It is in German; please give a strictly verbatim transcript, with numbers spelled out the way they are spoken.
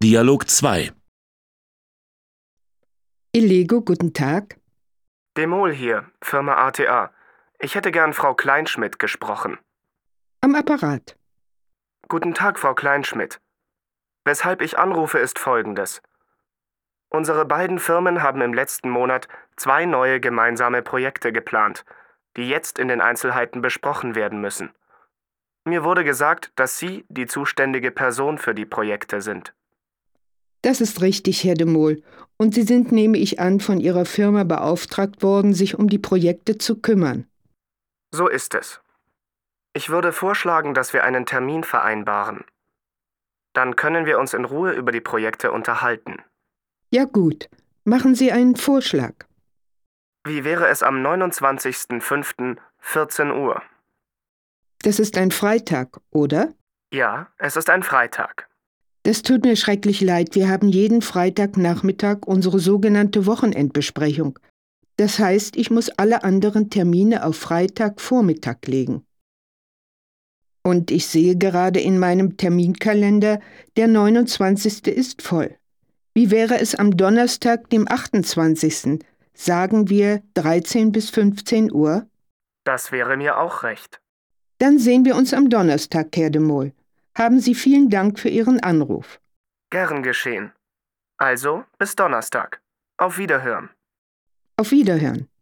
Dialog zwei. Illego, guten Tag. De Mol hier, Firma A T A. Ich hätte gern Frau Kleinschmidt gesprochen. Am Apparat. Guten Tag, Frau Kleinschmidt. Weshalb ich anrufe, ist Folgendes. Unsere beiden Firmen haben im letzten Monat zwei neue gemeinsame Projekte geplant, die jetzt in den Einzelheiten besprochen werden müssen. Mir wurde gesagt, dass Sie die zuständige Person für die Projekte sind. Das ist richtig, Herr de Mol. Und Sie sind, nehme ich an, von Ihrer Firma beauftragt worden, sich um die Projekte zu kümmern. So ist es. Ich würde vorschlagen, dass wir einen Termin vereinbaren. Dann können wir uns in Ruhe über die Projekte unterhalten. Ja gut, machen Sie einen Vorschlag. Wie wäre es am neunundzwanzigsten fünften vierzehn Uhr? Das ist ein Freitag, oder? Ja, es ist ein Freitag. Das tut mir schrecklich leid. Wir haben jeden Freitagnachmittag unsere sogenannte Wochenendbesprechung. Das heißt, ich muss alle anderen Termine auf Freitagvormittag legen. Und ich sehe gerade in meinem Terminkalender, der neunundzwanzigste ist voll. Wie wäre es am Donnerstag, dem achtundzwanzigsten? Sagen wir dreizehn bis fünfzehn Uhr? Das wäre mir auch recht. Dann sehen wir uns am Donnerstag, Herr de Mol. Haben Sie vielen Dank für Ihren Anruf. Gern geschehen. Also, bis Donnerstag. Auf Wiederhören. Auf Wiederhören.